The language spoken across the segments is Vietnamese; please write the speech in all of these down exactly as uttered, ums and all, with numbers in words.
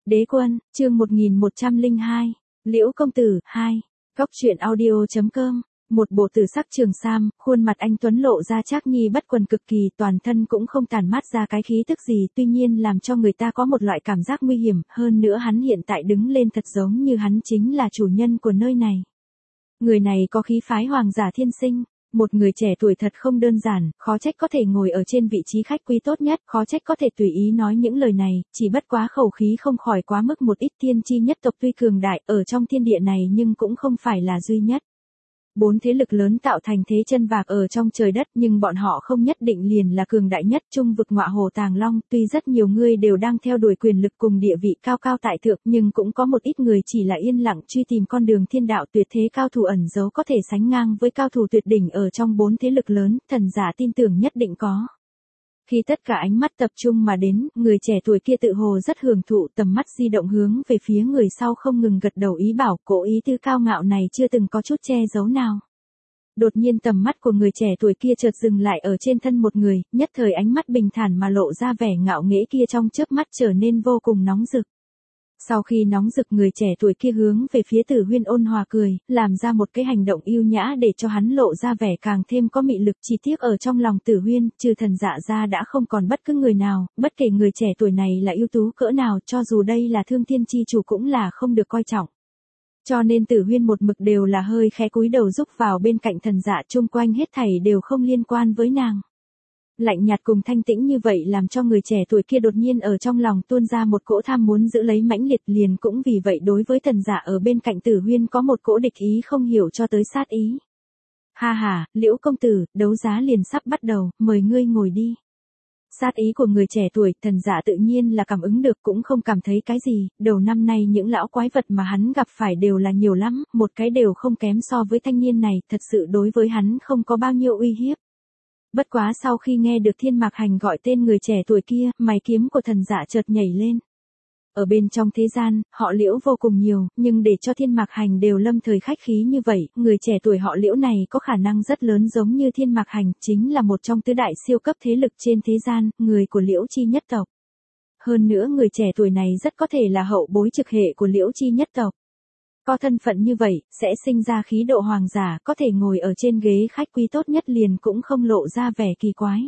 Đế quân, chương một nghìn một trăm lẻ hai, Liễu công tử, hai, Góc truyện audio.com, một bộ tử sắc trường sam, khuôn mặt anh tuấn lộ ra trác nhi bất quần cực kỳ, toàn thân cũng không tản mát ra cái khí tức gì, tuy nhiên làm cho người ta có một loại cảm giác nguy hiểm, hơn nữa hắn hiện tại đứng lên thật giống như hắn chính là chủ nhân của nơi này. Người này có khí phái hoàng giả thiên sinh. Một người trẻ tuổi thật không đơn giản, khó trách có thể ngồi ở trên vị trí khách quý tốt nhất, khó trách có thể tùy ý nói những lời này, chỉ bất quá khẩu khí không khỏi quá mức một ít. Tiên tri nhất tộc tuy cường đại, ở trong thiên địa này nhưng cũng không phải là duy nhất. Bốn thế lực lớn tạo thành thế chân vạc ở trong trời đất, nhưng bọn họ không nhất định liền là cường đại nhất. Trung vực Ngọa Hồ Tàng Long, tuy rất nhiều người đều đang theo đuổi quyền lực cùng địa vị cao cao tại thượng, nhưng cũng có một ít người chỉ là yên lặng truy tìm con đường thiên đạo tuyệt thế. Cao thủ ẩn giấu có thể sánh ngang với cao thủ tuyệt đỉnh ở trong bốn thế lực lớn, thần giả tin tưởng nhất định có. Khi tất cả ánh mắt tập trung mà đến, người trẻ tuổi kia tự hồ rất hưởng thụ, tầm mắt di động hướng về phía người sau không ngừng gật đầu ý bảo, cố ý tứ cao ngạo này chưa từng có chút che giấu nào. Đột nhiên tầm mắt của người trẻ tuổi kia chợt dừng lại ở trên thân một người, nhất thời ánh mắt bình thản mà lộ ra vẻ ngạo nghễ kia trong chớp mắt trở nên vô cùng nóng rực. Sau khi nóng rực, người trẻ tuổi kia hướng về phía Tử Huyên ôn hòa cười, làm ra một cái hành động yêu nhã để cho hắn lộ ra vẻ càng thêm có mị lực. Chi tiết ở trong lòng Tử Huyên, trừ thần dạ ra đã không còn bất cứ người nào, bất kể người trẻ tuổi này là ưu tú cỡ nào, cho dù đây là Thương Thiên chi chủ cũng là không được coi trọng. Cho nên Tử Huyên một mực đều là hơi khẽ cúi đầu rúc vào bên cạnh thần dạ, chung quanh hết thảy đều không liên quan với nàng. Lạnh nhạt cùng thanh tĩnh như vậy làm cho người trẻ tuổi kia đột nhiên ở trong lòng tuôn ra một cỗ tham muốn giữ lấy mãnh liệt, liền cũng vì vậy đối với thần giả ở bên cạnh Tử Huyên có một cỗ địch ý không hiểu cho tới sát ý. Ha ha, Liễu công tử, đấu giá liền sắp bắt đầu, mời ngươi ngồi đi. Sát ý của người trẻ tuổi, thần giả tự nhiên là cảm ứng được, cũng không cảm thấy cái gì. Đầu năm nay những lão quái vật mà hắn gặp phải đều là nhiều lắm, một cái đều không kém so với thanh niên này, thật sự đối với hắn không có bao nhiêu uy hiếp. Bất quá sau khi nghe được Thiên Mạc Hành gọi tên người trẻ tuổi kia, mày kiếm của thần giả chợt nhảy lên. Ở bên trong thế gian, họ Liễu vô cùng nhiều, nhưng để cho Thiên Mạc Hành đều lâm thời khách khí như vậy, người trẻ tuổi họ Liễu này có khả năng rất lớn giống như Thiên Mạc Hành, chính là một trong tứ đại siêu cấp thế lực trên thế gian, người của Liễu chi nhất tộc. Hơn nữa người trẻ tuổi này rất có thể là hậu bối trực hệ của Liễu chi nhất tộc. Có thân phận như vậy, sẽ sinh ra khí độ hoàng giả, có thể ngồi ở trên ghế khách quý tốt nhất liền cũng không lộ ra vẻ kỳ quái.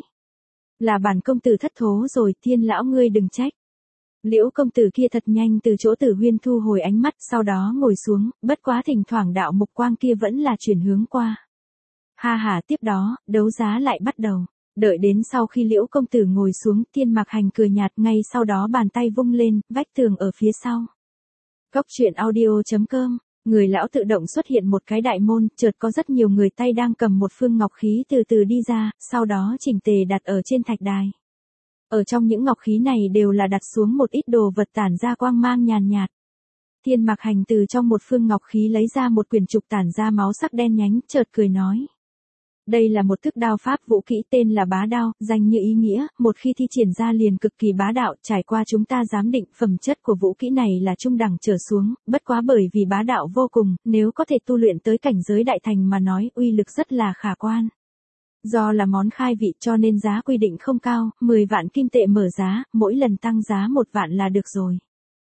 Là bản công tử thất thố rồi, Thiên lão ngươi đừng trách. Liễu công tử kia thật nhanh từ chỗ Tử Huyên thu hồi ánh mắt, sau đó ngồi xuống, bất quá thỉnh thoảng đạo mục quang kia vẫn là chuyển hướng qua. Ha ha, tiếp đó, đấu giá lại bắt đầu. Đợi đến sau khi Liễu công tử ngồi xuống, Thiên Mạc Hành cười nhạt, ngay sau đó bàn tay vung lên, vách tường ở phía sau. Góc truyện audio.com, người lão tự động xuất hiện một cái đại môn, chợt có rất nhiều người tay đang cầm một phương ngọc khí từ từ đi ra, sau đó chỉnh tề đặt ở trên thạch đài. Ở trong những ngọc khí này đều là đặt xuống một ít đồ vật tản ra quang mang nhàn nhạt. Thiên Mạc Hành từ trong một phương ngọc khí lấy ra một quyển trục tản ra máu sắc đen nhánh, chợt cười nói. Đây là một thức đao pháp vũ kỹ tên là bá đao, danh như ý nghĩa, một khi thi triển ra liền cực kỳ bá đạo, trải qua chúng ta giám định, phẩm chất của vũ kỹ này là trung đẳng trở xuống, bất quá bởi vì bá đạo vô cùng, nếu có thể tu luyện tới cảnh giới đại thành mà nói, uy lực rất là khả quan. Do là món khai vị cho nên giá quy định không cao, mười vạn kim tệ mở giá, mỗi lần tăng giá một vạn là được rồi.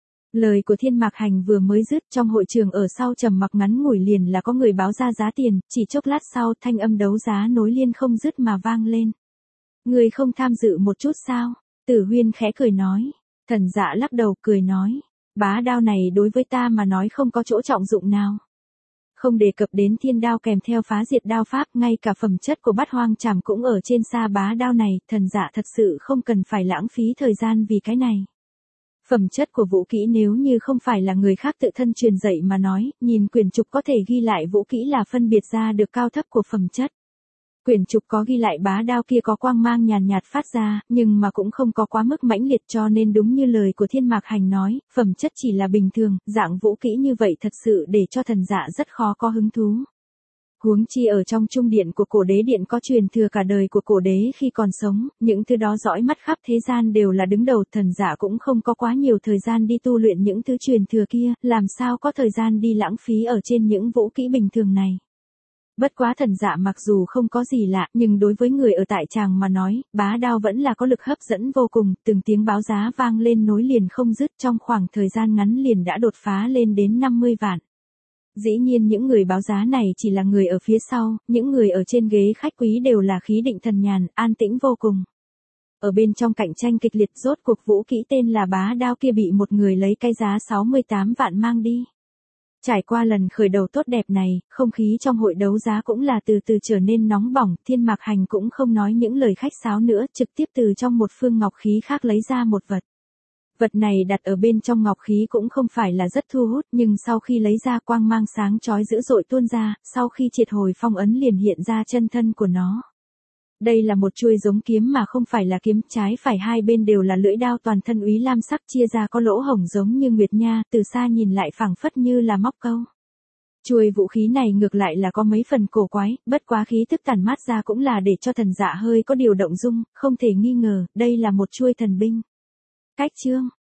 Lời của Thiên Mạc Hành vừa mới dứt, trong hội trường ở sau trầm mặc ngắn ngủi liền là có người báo ra giá tiền, chỉ chốc lát sau thanh âm đấu giá nối liền không dứt mà vang lên. Người không tham dự một chút sao? Tử Huyên khẽ cười nói. Thần dạ lắc đầu cười nói. Bá đao này đối với ta mà nói không có chỗ trọng dụng nào. Không đề cập đến thiên đao kèm theo phá diệt đao pháp, ngay cả phẩm chất của bát hoang trảm cũng ở trên xa bá đao này, thần dạ thật sự không cần phải lãng phí thời gian vì cái này. Phẩm chất của vũ kỹ nếu như không phải là người khác tự thân truyền dạy mà nói, nhìn quyển trục có thể ghi lại vũ kỹ là phân biệt ra được cao thấp của phẩm chất. Quyển trục có ghi lại bá đao kia có quang mang nhàn nhạt phát ra, nhưng mà cũng không có quá mức mãnh liệt, cho nên đúng như lời của Thiên Mạc Hành nói, phẩm chất chỉ là bình thường, dạng vũ kỹ như vậy thật sự để cho thần dạ rất khó có hứng thú. Huống chi ở trong trung điện của cổ đế điện có truyền thừa cả đời của cổ đế khi còn sống, những thứ đó dõi mắt khắp thế gian đều là đứng đầu, thần giả cũng không có quá nhiều thời gian đi tu luyện những thứ truyền thừa kia, làm sao có thời gian đi lãng phí ở trên những vũ kỹ bình thường này. Bất quá thần dạ mặc dù không có gì lạ, nhưng đối với người ở tại tràng mà nói, bá đao vẫn là có lực hấp dẫn vô cùng, từng tiếng báo giá vang lên nối liền không dứt, trong khoảng thời gian ngắn liền đã đột phá lên đến năm mươi vạn. Dĩ nhiên những người báo giá này chỉ là người ở phía sau, những người ở trên ghế khách quý đều là khí định thần nhàn, an tĩnh vô cùng. Ở bên trong cạnh tranh kịch liệt, rốt cuộc vũ kỹ tên là bá đao kia bị một người lấy cái giá sáu mươi tám vạn mang đi. Trải qua lần khởi đầu tốt đẹp này, không khí trong hội đấu giá cũng là từ từ trở nên nóng bỏng, Thiên Mạc Hành cũng không nói những lời khách sáo nữa, trực tiếp từ trong một phương ngọc khí khác lấy ra một vật. Vật này đặt ở bên trong ngọc khí cũng không phải là rất thu hút, nhưng sau khi lấy ra quang mang sáng chói dữ dội tuôn ra, sau khi triệt hồi phong ấn liền hiện ra chân thân của nó. Đây là một chuôi giống kiếm mà không phải là kiếm, trái phải hai bên đều là lưỡi đao, toàn thân úy lam sắc, chia ra có lỗ hổng giống như nguyệt nha, từ xa nhìn lại phảng phất như là móc câu. Chuôi vũ khí này ngược lại là có mấy phần cổ quái, bất quá khí thức tản mát ra cũng là để cho thần dạ hơi có điều động dung, không thể nghi ngờ, đây là một chuôi thần binh. Cách chương